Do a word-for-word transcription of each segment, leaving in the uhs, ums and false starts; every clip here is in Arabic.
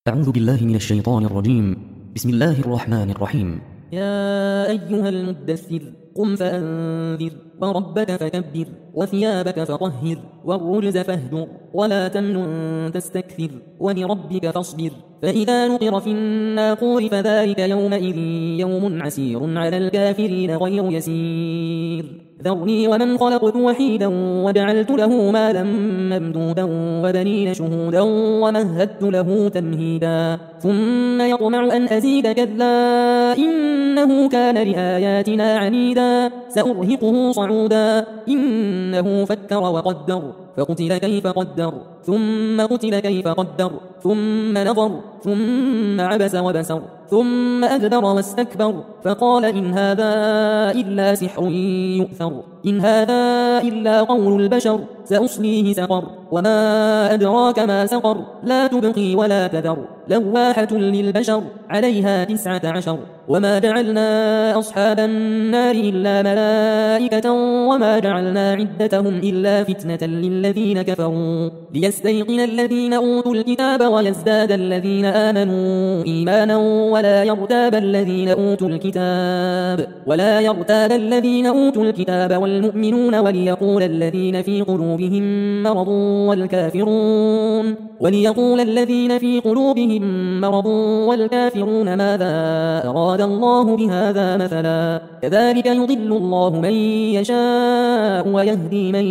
أعوذ بالله من الشيطان الرجيم. بسم الله الرحمن الرحيم. يا أيها المدثر قم فأنذر وربك فكبر وثيابك فطهر والرجز فاهجر ولا تمنن تستكثر ولربك فاصبر فإذا نقر في الناقور فذلك يومئذ يوم عسير على الكافرين غير يسير ذرني ومن خلقت وحيدا وجعلت له مالا ممدودا وبنين شهودا ومهدت له تمهيدا ثم يطمع أن أزيد كلا إنه كان لآياتنا عنيدا سأرهقه صعودا إنه فكر وقدر فقتل كيف قدر ثم قتل كيف قدر ثم نظر ثم عبس وبسر ثم أدبر واستكبر فقال إن هذا إلا سحر يؤثر إن هذا إلا قول البشر سأصليه سقر وما أدراك ما سقر لا تبقي ولا تذر لواحة للبشر عليها تسعة عشر وما جعلنا أصحاب النار إلا ملائكة وما جعلنا عدتهم إلا فتنة للذين كفروا ليستيقن الذين أوتوا الكتاب ويزداد الذين آمنوا إيمانا ولا يرتاب الذين أوتوا الكتاب ولا يرتاب الذين أوتوا الكتاب والمؤمنون وليقول الذين في قلوبهم مرض والكافرون وليقول الذين في قلوبهم مرض والكافرون ماذا أراد الله بهذا مثلا كذلك يضل الله من يشاء ويهدي من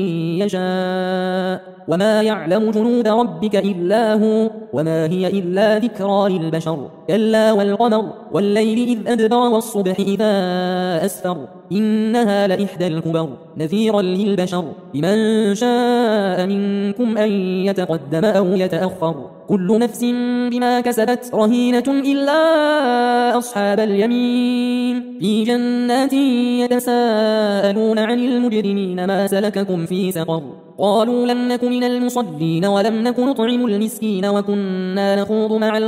يشاء وما يعلم جنود ربك إلا هو وما هي إلا ذكرى للبشر كلا والقمر والليل إذ أدبر والصبح إذا أسفر إنها لإحدى الكبر نذيرا للبشر لمن شاء منكم أن يتقدم أو يتأخر كل نفس بما كسبت رهينة إلا أصحاب اليمين في جنات يتساءلون عن المجرمين ما سلككم في سقر قالوا لم نك من المصلين ولم نك نطعم المسكين وكنا نخوض مع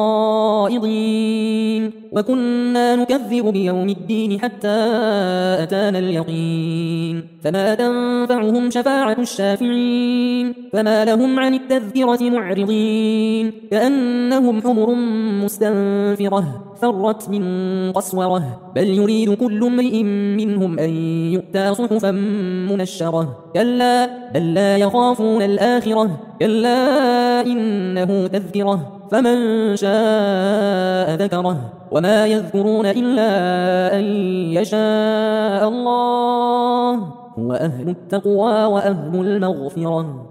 الخائضين وكنا نكذب بيوم الدين حتى أتانا اليقين فما تنفعهم شفاعة الشافعين فما لهم عن التذكرة معرضين كأنهم حمر مستنفرة فرت من قسورة بل يريد كل امرئ منهم أن يؤتى صحفا منشرة كلا بل لا يخافون الآخرة كلا إنه تذكرة فمن شاء ذكره وما يذكرون إلا أن يشاء الله هو أهل التقوى وأهل المغفرة.